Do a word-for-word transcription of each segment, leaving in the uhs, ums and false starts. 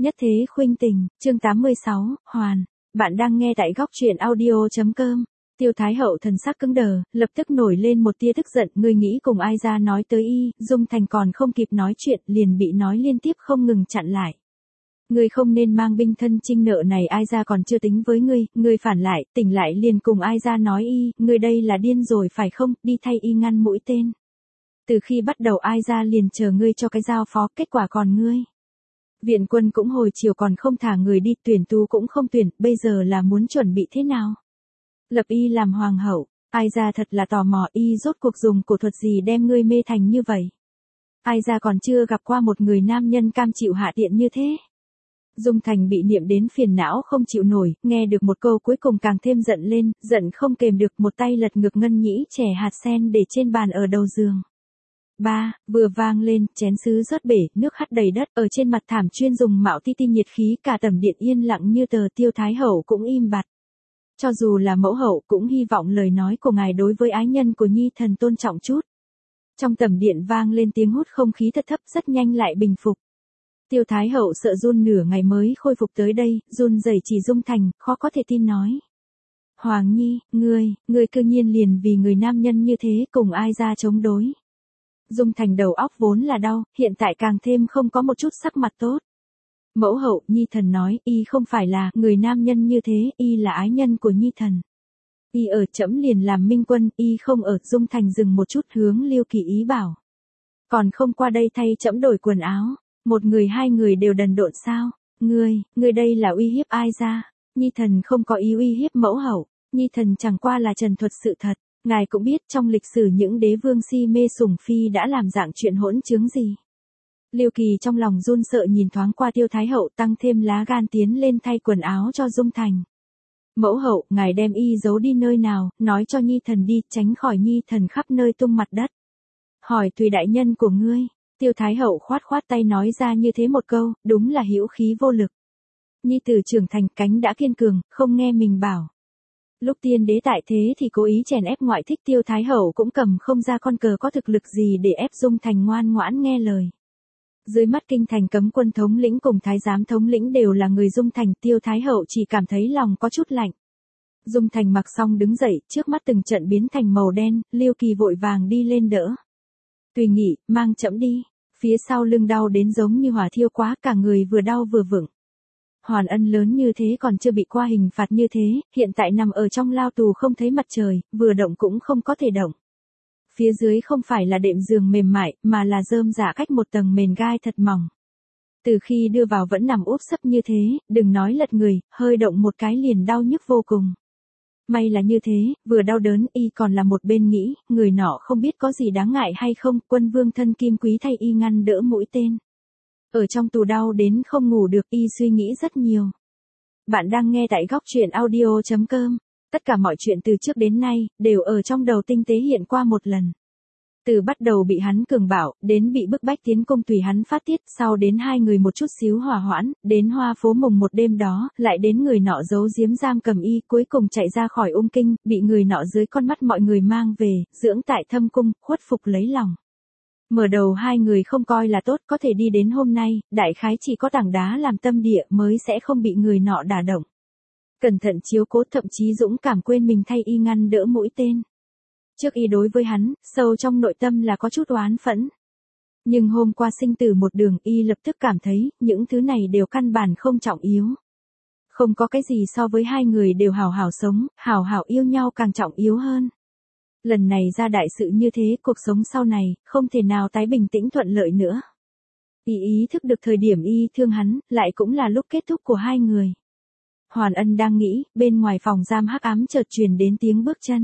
Nhất thế khuynh tình, chương tám mươi sáu, Hoàn. Bạn đang nghe tại góc truyện audio chấm com. Tiêu Thái Hậu thần sắc cứng đờ, lập tức nổi lên một tia tức giận, ngươi nghĩ cùng ai ra nói tới y, Dung Thành còn không kịp nói chuyện, liền bị nói liên tiếp không ngừng chặn lại. Ngươi không nên mang binh thân chinh nợ này, ai ra còn chưa tính với ngươi, ngươi phản lại, tỉnh lại liền cùng ai ra nói y, ngươi đây là điên rồi phải không, đi thay y ngăn mũi tên. Từ khi bắt đầu ai ra liền chờ ngươi cho cái giao phó, kết quả còn ngươi. Viện quân cũng hồi chiều còn không thả người đi, tuyển tu cũng không tuyển, bây giờ là muốn chuẩn bị thế nào? Lập y làm hoàng hậu, ai ra thật là tò mò y rốt cuộc dùng cổ thuật gì đem ngươi mê thành như vậy? Ai ra còn chưa gặp qua một người nam nhân cam chịu hạ tiện như thế? Dung Thành bị niệm đến phiền não không chịu nổi, nghe được một câu cuối cùng càng thêm giận lên, giận không kềm được, một tay lật ngược ngân nhĩ chè hạt sen để trên bàn ở đầu giường. Ba, vừa vang lên, chén sứ rớt bể, nước hắt đầy đất, ở trên mặt thảm chuyên dùng mạo ti ti nhiệt khí, cả tầm điện yên lặng như tờ, Tiêu Thái Hậu cũng im bặt. Cho dù là mẫu hậu cũng hy vọng lời nói của ngài đối với ái nhân của nhi thần tôn trọng chút. Trong tầm điện vang lên tiếng hút không khí thật thấp, rất nhanh lại bình phục. Tiêu Thái Hậu sợ run nửa ngày mới khôi phục tới đây, run rẩy chỉ Dung Thành, khó có thể tin nói. Hoàng Nhi, ngươi, ngươi cư nhiên liền vì người nam nhân như thế cùng ai ra chống đối. Dung Thành đầu óc vốn là đau, hiện tại càng thêm không có một chút sắc mặt tốt. Mẫu hậu, nhi thần nói, y không phải là người nam nhân như thế, y là ái nhân của nhi thần. Y ở trẫm liền làm minh quân, y không ở. Dung Thành dừng một chút hướng Liêu Kỳ ý bảo. Còn không qua đây thay trẫm đổi quần áo, một người hai người đều đần độn sao, ngươi, ngươi đây là uy hiếp ai ra, nhi thần không có ý uy hiếp mẫu hậu, nhi thần chẳng qua là trần thuật sự thật. Ngài cũng biết trong lịch sử những đế vương si mê sủng phi đã làm dạng chuyện hỗn chứng gì. Liêu Kỳ trong lòng run sợ nhìn thoáng qua Tiêu Thái Hậu, tăng thêm lá gan tiến lên thay quần áo cho Dung Thành. Mẫu hậu, ngài đem y giấu đi nơi nào, nói cho nhi thần đi, tránh khỏi nhi thần khắp nơi tung mặt đất. Hỏi tùy đại nhân của ngươi, Tiêu Thái Hậu khoát khoát tay nói ra như thế một câu, đúng là hữu khí vô lực. Nhi tử trưởng thành, cánh đã kiên cường, không nghe mình bảo. Lúc tiên đế tại thế thì cố ý chèn ép ngoại thích, Tiêu Thái Hậu cũng cầm không ra con cờ có thực lực gì để ép Dung Thành ngoan ngoãn nghe lời. Dưới mắt kinh thành cấm quân thống lĩnh cùng thái giám thống lĩnh đều là người Dung Thành, Tiêu Thái Hậu chỉ cảm thấy lòng có chút lạnh. Dung Thành mặc xong đứng dậy, trước mắt từng trận biến thành màu đen, Liêu Kỳ vội vàng đi lên đỡ. Tùy nghị, mang trẫm đi, phía sau lưng đau đến giống như hỏa thiêu quá, cả người vừa đau vừa vững. Hoàn Ân lớn như thế còn chưa bị qua hình phạt như thế, hiện tại nằm ở trong lao tù không thấy mặt trời, vừa động cũng không có thể động. Phía dưới không phải là đệm giường mềm mại, mà là rơm rạ cách một tầng mền gai thật mỏng. Từ khi đưa vào vẫn nằm úp sấp như thế, đừng nói lật người, hơi động một cái liền đau nhức vô cùng. May là như thế, vừa đau đớn y còn là một bên nghĩ, người nọ không biết có gì đáng ngại hay không, quân vương thân kim quý thay y ngăn đỡ mũi tên. Ở trong tù đau đến không ngủ được, y suy nghĩ rất nhiều. Bạn đang nghe tại góc truyện audio chấm com. Tất cả mọi chuyện từ trước đến nay, đều ở trong đầu tinh tế hiện qua một lần. Từ bắt đầu bị hắn cường bảo, đến bị bức bách tiến cung tùy hắn phát tiết, sau đến hai người một chút xíu hòa hoãn, đến hoa phố mùng một đêm đó, lại đến người nọ giấu giếm giam cầm y, cuối cùng chạy ra khỏi ung kinh, bị người nọ dưới con mắt mọi người mang về, dưỡng tại thâm cung, khuất phục lấy lòng. Mở đầu hai người không coi là tốt, có thể đi đến hôm nay, đại khái chỉ có tảng đá làm tâm địa mới sẽ không bị người nọ đả động. Cẩn thận chiếu cố, thậm chí dũng cảm quên mình thay y ngăn đỡ mũi tên. Trước y đối với hắn, sâu trong nội tâm là có chút oán phẫn. Nhưng hôm qua sinh tử một đường, y lập tức cảm thấy, những thứ này đều căn bản không trọng yếu. Không có cái gì so với hai người đều hào hào sống, hào hào yêu nhau càng trọng yếu hơn. Lần này ra đại sự như thế, cuộc sống sau này, không thể nào tái bình tĩnh thuận lợi nữa. Y ý thức được thời điểm y thương hắn, lại cũng là lúc kết thúc của hai người. Hoàn Ân đang nghĩ, bên ngoài phòng giam hắc ám chợt truyền đến tiếng bước chân.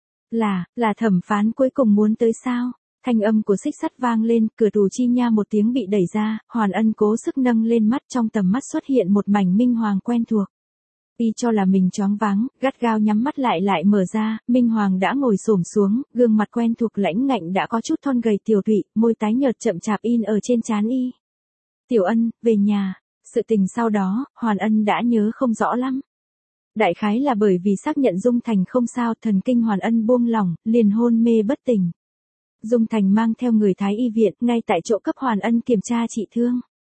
Là, là thẩm phán cuối cùng muốn tới sao? Thanh âm của xích sắt vang lên, cửa tù chi nha một tiếng bị đẩy ra, Hoàn Ân cố sức nâng lên mắt, trong tầm mắt xuất hiện một mảnh minh hoàng quen thuộc. Y cho là mình choáng váng, gắt gao nhắm mắt lại lại mở ra, minh hoàng đã ngồi xổm xuống, gương mặt quen thuộc lãnh ngạnh đã có chút thon gầy tiều tụy, môi tái nhợt chậm chạp in ở trên trán y. Tiểu Ân, về nhà. Sự tình sau đó, Hoàn Ân đã nhớ không rõ lắm. Đại khái là bởi vì xác nhận Dung Thành không sao, thần kinh Hoàn Ân buông lỏng, liền hôn mê bất tỉnh. Dung Thành mang theo người Thái y viện, ngay tại chỗ cấp Hoàn Ân kiểm tra trị thương.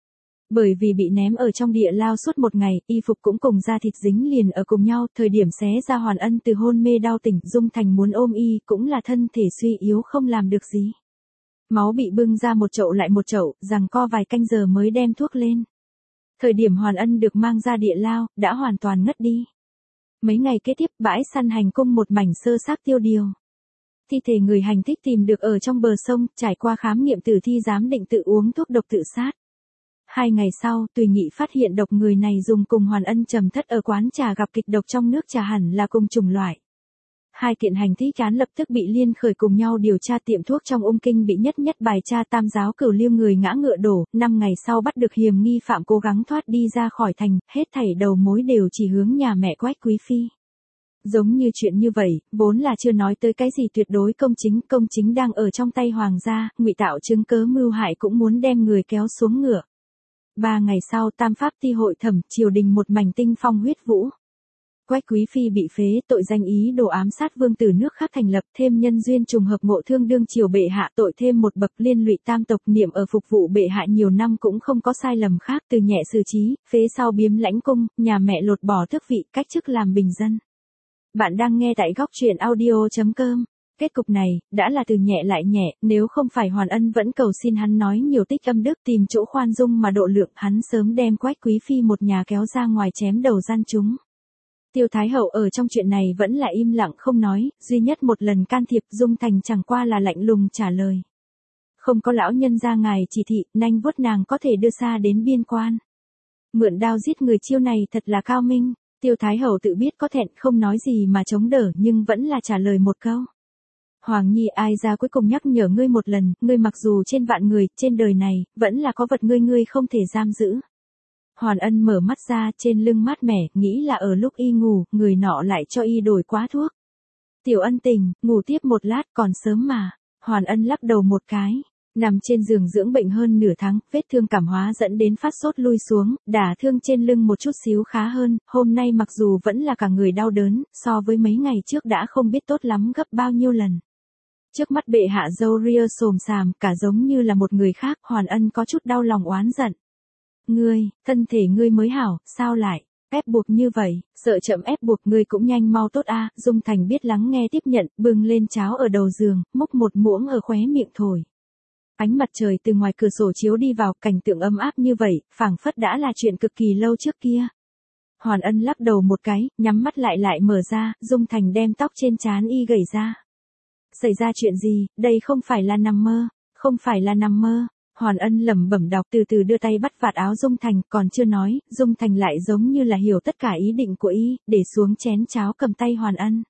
Bởi vì bị ném ở trong địa lao suốt một ngày, y phục cũng cùng da thịt dính liền ở cùng nhau, thời điểm xé ra Hoàn Ân từ hôn mê đau tỉnh, Dung Thành muốn ôm y, cũng là thân thể suy yếu không làm được gì. Máu bị bưng ra một chậu lại một chậu, giằng co vài canh giờ mới đem thuốc lên. Thời điểm Hoàn Ân được mang ra địa lao, đã hoàn toàn ngất đi. Mấy ngày kế tiếp, bãi săn hành cung một mảnh sơ xác tiêu điều. Thi thể người hành thích tìm được ở trong bờ sông, trải qua khám nghiệm tử thi giám định tự uống thuốc độc tự sát. Hai ngày sau, Tùy Nghị phát hiện độc người này dùng cùng Hoàn Ân trầm thất ở quán trà gặp kịch độc trong nước trà hẳn là cùng chủng loại. Hai kiện hành thích án lập tức bị liên khởi cùng nhau điều tra tiệm thuốc trong ung kinh bị nhất nhất bài tra tam giáo cửu liêu người ngã ngựa đổ, năm ngày sau bắt được hiểm nghi phạm cố gắng thoát đi ra khỏi thành, hết thảy đầu mối đều chỉ hướng nhà mẹ Quách Quý Phi. Giống như chuyện như vậy, vốn là chưa nói tới cái gì tuyệt đối công chính, công chính đang ở trong tay hoàng gia, ngụy tạo chứng cớ mưu hại cũng muốn đem người kéo xuống ngựa. Ba ngày sau tam pháp ti hội thẩm, triều đình một mảnh tinh phong huyết vũ. Quách Quý Phi bị phế, tội danh ý đồ ám sát vương tử nước khác thành lập, thêm nhân duyên trùng hợp ngộ thương đương triều bệ hạ, tội thêm một bậc, liên lụy tam tộc, niệm ở phục vụ bệ hạ nhiều năm cũng không có sai lầm khác, từ nhẹ xử trí, phế sau biếm lãnh cung, nhà mẹ lột bỏ tước vị, cách chức làm bình dân. Bạn đang nghe tại góc truyện audio chấm com. Kết cục này, đã là từ nhẹ lại nhẹ, nếu không phải Hoàn Ân vẫn cầu xin hắn nói nhiều tích âm đức tìm chỗ khoan dung mà độ lượng, hắn sớm đem Quách Quý Phi một nhà kéo ra ngoài chém đầu gian chúng. Tiêu Thái Hậu ở trong chuyện này vẫn là im lặng không nói, duy nhất một lần can thiệp Dung Thành chẳng qua là lạnh lùng trả lời. Không có lão nhân ra ngài chỉ thị, nanh vuốt nàng có thể đưa xa đến biên quan. Mượn đao giết người chiêu này thật là cao minh, Tiêu Thái Hậu tự biết có thẹn không nói gì mà chống đỡ nhưng vẫn là trả lời một câu. Hoàng Nhi ai ra cuối cùng nhắc nhở ngươi một lần, ngươi mặc dù trên vạn người, trên đời này, vẫn là có vật ngươi ngươi không thể giam giữ. Hoàn Ân mở mắt ra, trên lưng mát mẻ, nghĩ là ở lúc y ngủ, người nọ lại cho y đổi quá thuốc. Tiểu Ân tình, ngủ tiếp một lát còn sớm mà. Hoàn Ân lắc đầu một cái, nằm trên giường dưỡng bệnh hơn nửa tháng, vết thương cảm hóa dẫn đến phát sốt lui xuống, đả thương trên lưng một chút xíu khá hơn, hôm nay mặc dù vẫn là cả người đau đớn, so với mấy ngày trước đã không biết tốt lắm gấp bao nhiêu lần. Trước mắt bệ hạ râu ria xồm xàm, cả giống như là một người khác, Hoàn Ân có chút đau lòng oán giận. Ngươi, thân thể ngươi mới hảo, sao lại, ép buộc như vậy, sợ chậm ép buộc ngươi cũng nhanh mau tốt a. Dung Thành biết lắng nghe tiếp nhận, bưng lên cháo ở đầu giường, múc một muỗng ở khóe miệng thổi. Ánh mặt trời từ ngoài cửa sổ chiếu đi vào, cảnh tượng ấm áp như vậy, phảng phất đã là chuyện cực kỳ lâu trước kia. Hoàn Ân lắc đầu một cái, nhắm mắt lại lại mở ra, Dung Thành đem tóc trên trán y gẩy ra. Xảy ra chuyện gì, đây không phải là nằm mơ, không phải là nằm mơ. Hoàn Ân lẩm bẩm đọc từ từ đưa tay bắt vạt áo Dung Thành, còn chưa nói, Dung Thành lại giống như là hiểu tất cả ý định của y, để xuống chén cháo cầm tay Hoàn Ân.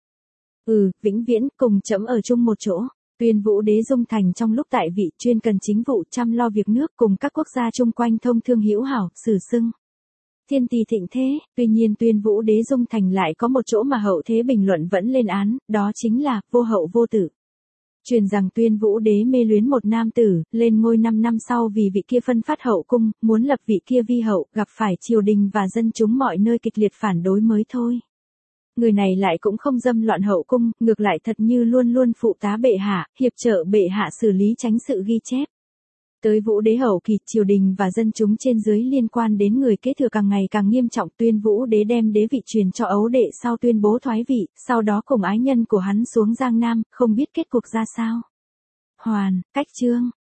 Ừ, vĩnh viễn cùng chấm ở chung một chỗ. Tuyên Vũ Đế Dung Thành trong lúc tại vị chuyên cần chính vụ chăm lo việc nước cùng các quốc gia chung quanh thông thương hữu hảo, sử xưng. Thiên tỷ thịnh thế, tuy nhiên Tuyên Vũ Đế Dung Thành lại có một chỗ mà hậu thế bình luận vẫn lên án, đó chính là vô hậu vô tử. Truyền rằng Tuyên Vũ Đế mê luyến một nam tử, lên ngôi năm năm sau vì vị kia phân phát hậu cung, muốn lập vị kia vi hậu, gặp phải triều đình và dân chúng mọi nơi kịch liệt phản đối mới thôi. Người này lại cũng không dâm loạn hậu cung, ngược lại thật như luôn luôn phụ tá bệ hạ, hiệp trợ bệ hạ xử lý tránh sự ghi chép. Tới Vũ Đế hậu kỳ, triều đình và dân chúng trên dưới liên quan đến người kế thừa càng ngày càng nghiêm trọng, Tuyên Vũ Đế đem đế vị truyền cho ấu đệ sau tuyên bố thoái vị, sau đó cùng ái nhân của hắn xuống Giang Nam, không biết kết cục ra sao. Hoàn, cách chương.